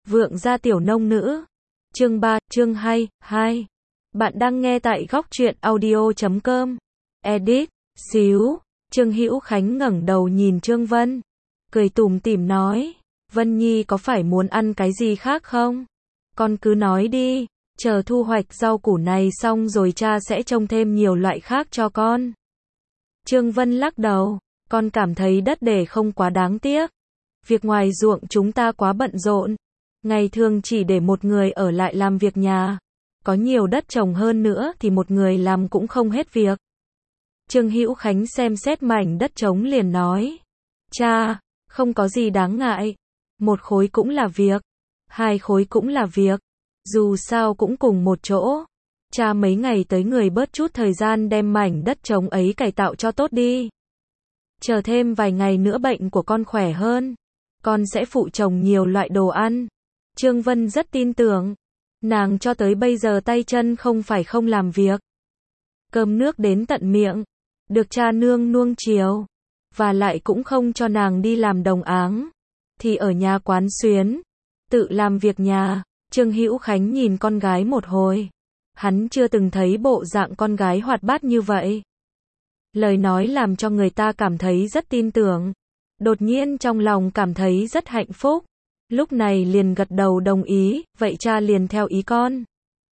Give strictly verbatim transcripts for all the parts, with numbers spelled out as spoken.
Vượng gia tiểu nông nữ. Chương ba, chương hai, hai. Bạn đang nghe tại góc truyện audio chấm com. Edit, xíu. Trương Hữu Khánh ngẩng đầu nhìn Trương Vân, cười tủm tỉm nói, Vân Nhi có phải muốn ăn cái gì khác không? Con cứ nói đi, chờ thu hoạch rau củ này xong rồi cha sẽ trồng thêm nhiều loại khác cho con. Trương Vân lắc đầu, con cảm thấy đất để không quá đáng tiếc. Việc ngoài ruộng chúng ta quá bận rộn, ngày thường chỉ để một người ở lại làm việc nhà. Có nhiều đất trồng hơn nữa thì một người làm cũng không hết việc. Trương Hữu Khánh xem xét mảnh đất trống liền nói, cha, không có gì đáng ngại. Một khối cũng là việc, hai khối cũng là việc, dù sao cũng cùng một chỗ. Cha mấy ngày tới người bớt chút thời gian đem mảnh đất trống ấy cải tạo cho tốt đi. Chờ thêm vài ngày nữa bệnh của con khỏe hơn, con sẽ phụ trồng nhiều loại đồ ăn. Trương Vân rất tin tưởng, nàng cho tới bây giờ tay chân không phải không làm việc. Cơm nước đến tận miệng, được cha nương nuông chiều, và lại cũng không cho nàng đi làm đồng áng, thì ở nhà quán xuyến, tự làm việc nhà. Trương Hữu Khánh nhìn con gái một hồi, hắn chưa từng thấy bộ dạng con gái hoạt bát như vậy. Lời nói làm cho người ta cảm thấy rất tin tưởng, đột nhiên trong lòng cảm thấy rất hạnh phúc, lúc này liền gật đầu đồng ý, vậy cha liền theo ý con.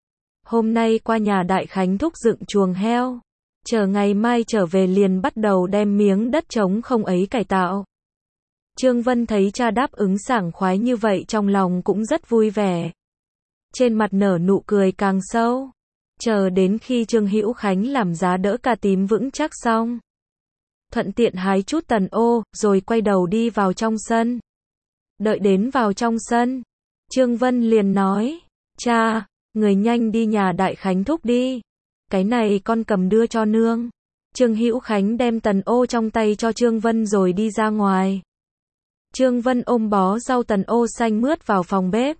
Hôm nay qua nhà Đại Khánh thúc dựng chuồng heo, chờ ngày mai trở về liền bắt đầu đem miếng đất trống không ấy cải tạo. Trương Vân thấy cha đáp ứng sảng khoái như vậy trong lòng cũng rất vui vẻ. Trên mặt nở nụ cười càng sâu. Chờ đến khi Trương Hữu Khánh làm giá đỡ cà tím vững chắc xong, thuận tiện hái chút tần ô, rồi quay đầu đi vào trong sân. Đợi đến vào trong sân, Trương Vân liền nói, cha, người nhanh đi nhà Đại Khánh thúc đi. Cái này con cầm đưa cho nương. Trương Hữu Khánh đem tần ô trong tay cho Trương Vân rồi đi ra ngoài. Trương Vân ôm bó rau tần ô xanh mướt vào phòng bếp.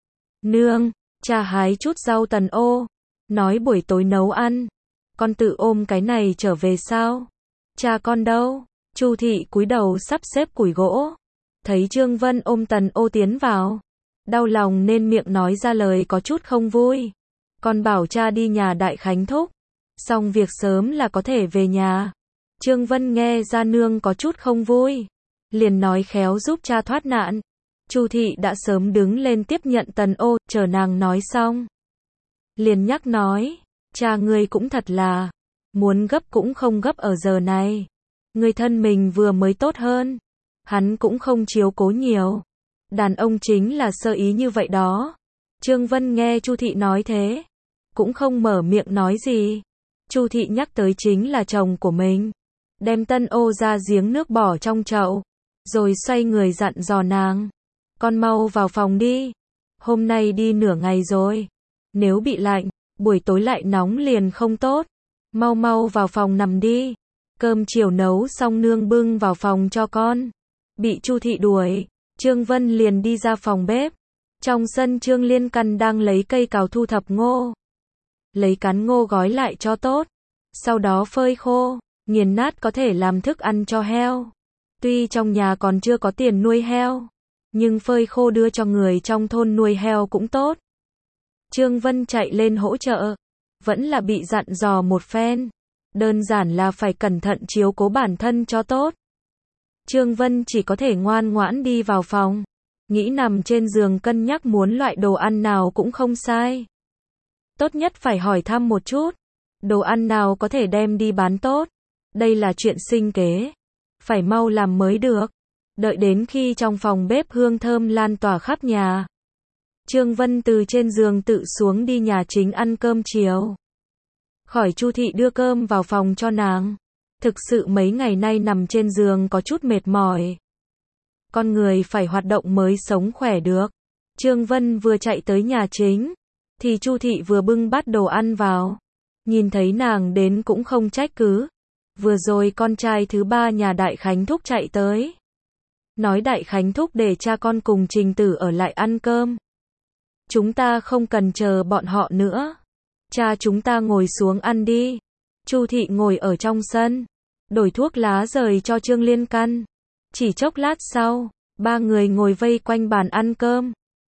Nương, cha hái chút rau tần ô, nói buổi tối nấu ăn. Con tự ôm cái này trở về sao? Cha con đâu? Chu thị cúi đầu sắp xếp củi gỗ, thấy Trương Vân ôm tần ô tiến vào, đau lòng nên miệng nói ra lời có chút không vui. Con bảo cha đi nhà Đại Khánh thúc, xong việc sớm là có thể về nhà. Trương Vân nghe ra nương có chút không vui, liền nói khéo giúp cha thoát nạn. Chu thị đã sớm đứng lên tiếp nhận tần ô, chờ nàng nói xong, liền nhắc nói, cha ngươi cũng thật là, muốn gấp cũng không gấp ở giờ này. Người thân mình vừa mới tốt hơn, hắn cũng không chiếu cố nhiều. Đàn ông chính là sơ ý như vậy đó. Trương Vân nghe Chu thị nói thế, cũng không mở miệng nói gì. Chu thị nhắc tới chính là chồng của mình, đem tân ô ra giếng nước bỏ trong chậu, rồi xoay người dặn dò nàng, con mau vào phòng đi, hôm nay đi nửa ngày rồi, nếu bị lạnh, buổi tối lại nóng liền không tốt, mau mau vào phòng nằm đi, cơm chiều nấu xong nương bưng vào phòng cho con. Bị Chu thị đuổi, Trương Vân liền đi ra phòng bếp. Trong sân Trương Liên Căn đang lấy cây cào thu thập ngô, lấy cán ngô gói lại cho tốt, sau đó phơi khô, nghiền nát có thể làm thức ăn cho heo. Tuy trong nhà còn chưa có tiền nuôi heo, nhưng phơi khô đưa cho người trong thôn nuôi heo cũng tốt. Trương Vân chạy lên hỗ trợ, vẫn là bị dặn dò một phen, đơn giản là phải cẩn thận chiếu cố bản thân cho tốt. Trương Vân chỉ có thể ngoan ngoãn đi vào phòng, nghĩ nằm trên giường cân nhắc muốn loại đồ ăn nào cũng không sai. Tốt nhất phải hỏi thăm một chút, đồ ăn nào có thể đem đi bán tốt. Đây là chuyện sinh kế, phải mau làm mới được. Đợi đến khi trong phòng bếp hương thơm lan tỏa khắp nhà, Trương Vân từ trên giường tự xuống đi nhà chính ăn cơm chiều. Khỏi Chu thị đưa cơm vào phòng cho nàng. Thực sự mấy ngày nay nằm trên giường có chút mệt mỏi. Con người phải hoạt động mới sống khỏe được. Trương Vân vừa chạy tới nhà chính, thì Chu thị vừa bưng bát đồ ăn vào. Nhìn thấy nàng đến cũng không trách cứ. Vừa rồi con trai thứ ba nhà Đại Khánh thúc chạy tới, nói Đại Khánh thúc để cha con cùng Trình Tử ở lại ăn cơm. Chúng ta không cần chờ bọn họ nữa. Cha chúng ta ngồi xuống ăn đi. Chu thị ngồi ở trong sân, đổi thuốc lá rời cho Trương Liên Căn. Chỉ chốc lát sau, ba người ngồi vây quanh bàn ăn cơm.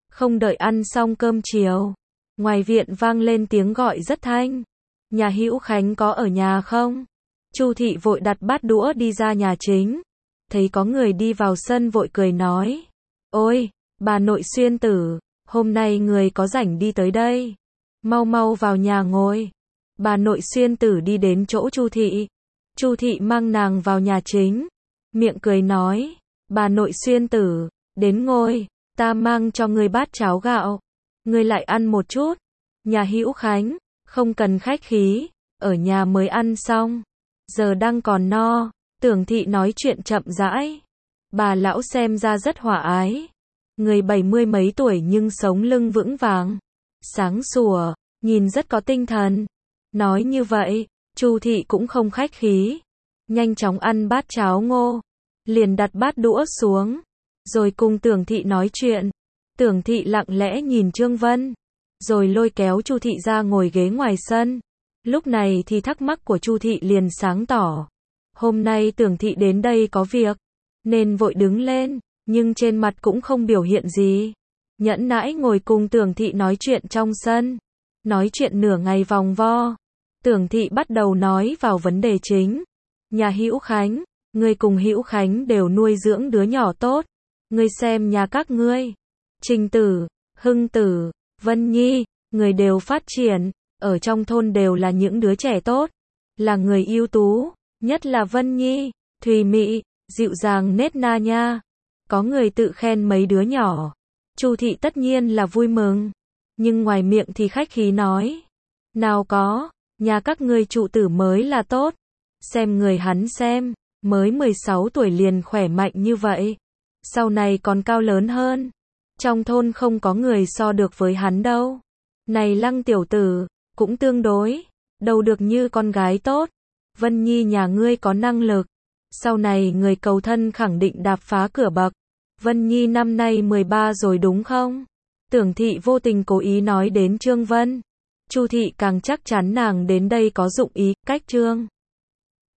Không đợi ăn xong cơm chiều, ngoài viện vang lên tiếng gọi rất thanh. Nhà Hữu Khánh có ở nhà không? Chu thị vội đặt bát đũa đi ra nhà chính. Thấy có người đi vào sân vội cười nói. Ôi, bà nội Xuyên tử, hôm nay người có rảnh đi tới đây. Mau mau vào nhà ngồi. Bà nội Xuyên tử đi đến chỗ Chu thị. Chu thị mang nàng vào nhà chính. Miệng cười nói. Bà nội Xuyên tử, đến ngồi, ta mang cho người bát cháo gạo. Người lại ăn một chút. Nhà Hữu Khánh, không cần khách khí, ở nhà mới ăn xong. Giờ đang còn no. Tưởng thị nói chuyện chậm rãi. Bà lão xem ra rất hòa ái. Người bảy mươi mấy tuổi nhưng sống lưng vững vàng. Sáng sủa, nhìn rất có tinh thần. Nói như vậy, Chu thị cũng không khách khí. Nhanh chóng ăn bát cháo ngô. Liền đặt bát đũa xuống. Rồi cùng Tưởng thị nói chuyện. Tưởng thị lặng lẽ nhìn Trương Vân. Rồi lôi kéo Chu thị ra ngồi ghế ngoài sân. Lúc này thì thắc mắc của Chu thị liền sáng tỏ. Hôm nay Tưởng thị đến đây có việc, nên vội đứng lên, nhưng trên mặt cũng không biểu hiện gì. Nhẫn nãi ngồi cùng Tưởng thị nói chuyện trong sân. Nói chuyện nửa ngày vòng vo. Tưởng thị bắt đầu nói vào vấn đề chính. Nhà Hữu Khánh, ngươi cùng Hữu Khánh đều nuôi dưỡng đứa nhỏ tốt. Ngươi xem nhà các ngươi, Trình Tử, Hưng Tử, Vân Nhi, người đều phát triển, ở trong thôn đều là những đứa trẻ tốt, là người ưu tú, nhất là Vân Nhi, thùy mị, dịu dàng nết na nha. Có người tự khen mấy đứa nhỏ. Chu thị tất nhiên là vui mừng, nhưng ngoài miệng thì khách khí nói. Nào có, nhà các ngươi trụ tử mới là tốt. Xem người hắn xem, mới mười sáu tuổi liền khỏe mạnh như vậy. Sau này còn cao lớn hơn. Trong thôn không có người so được với hắn đâu. Này Lăng tiểu tử, cũng tương đối, đâu được như con gái tốt. Vân Nhi nhà ngươi có năng lực. Sau này người cầu thân khẳng định đạp phá cửa bậc. Vân Nhi năm nay mười ba rồi đúng không? Tưởng thị vô tình cố ý nói đến Trương Vân. Chu thị càng chắc chắn nàng đến đây có dụng ý, cách Trương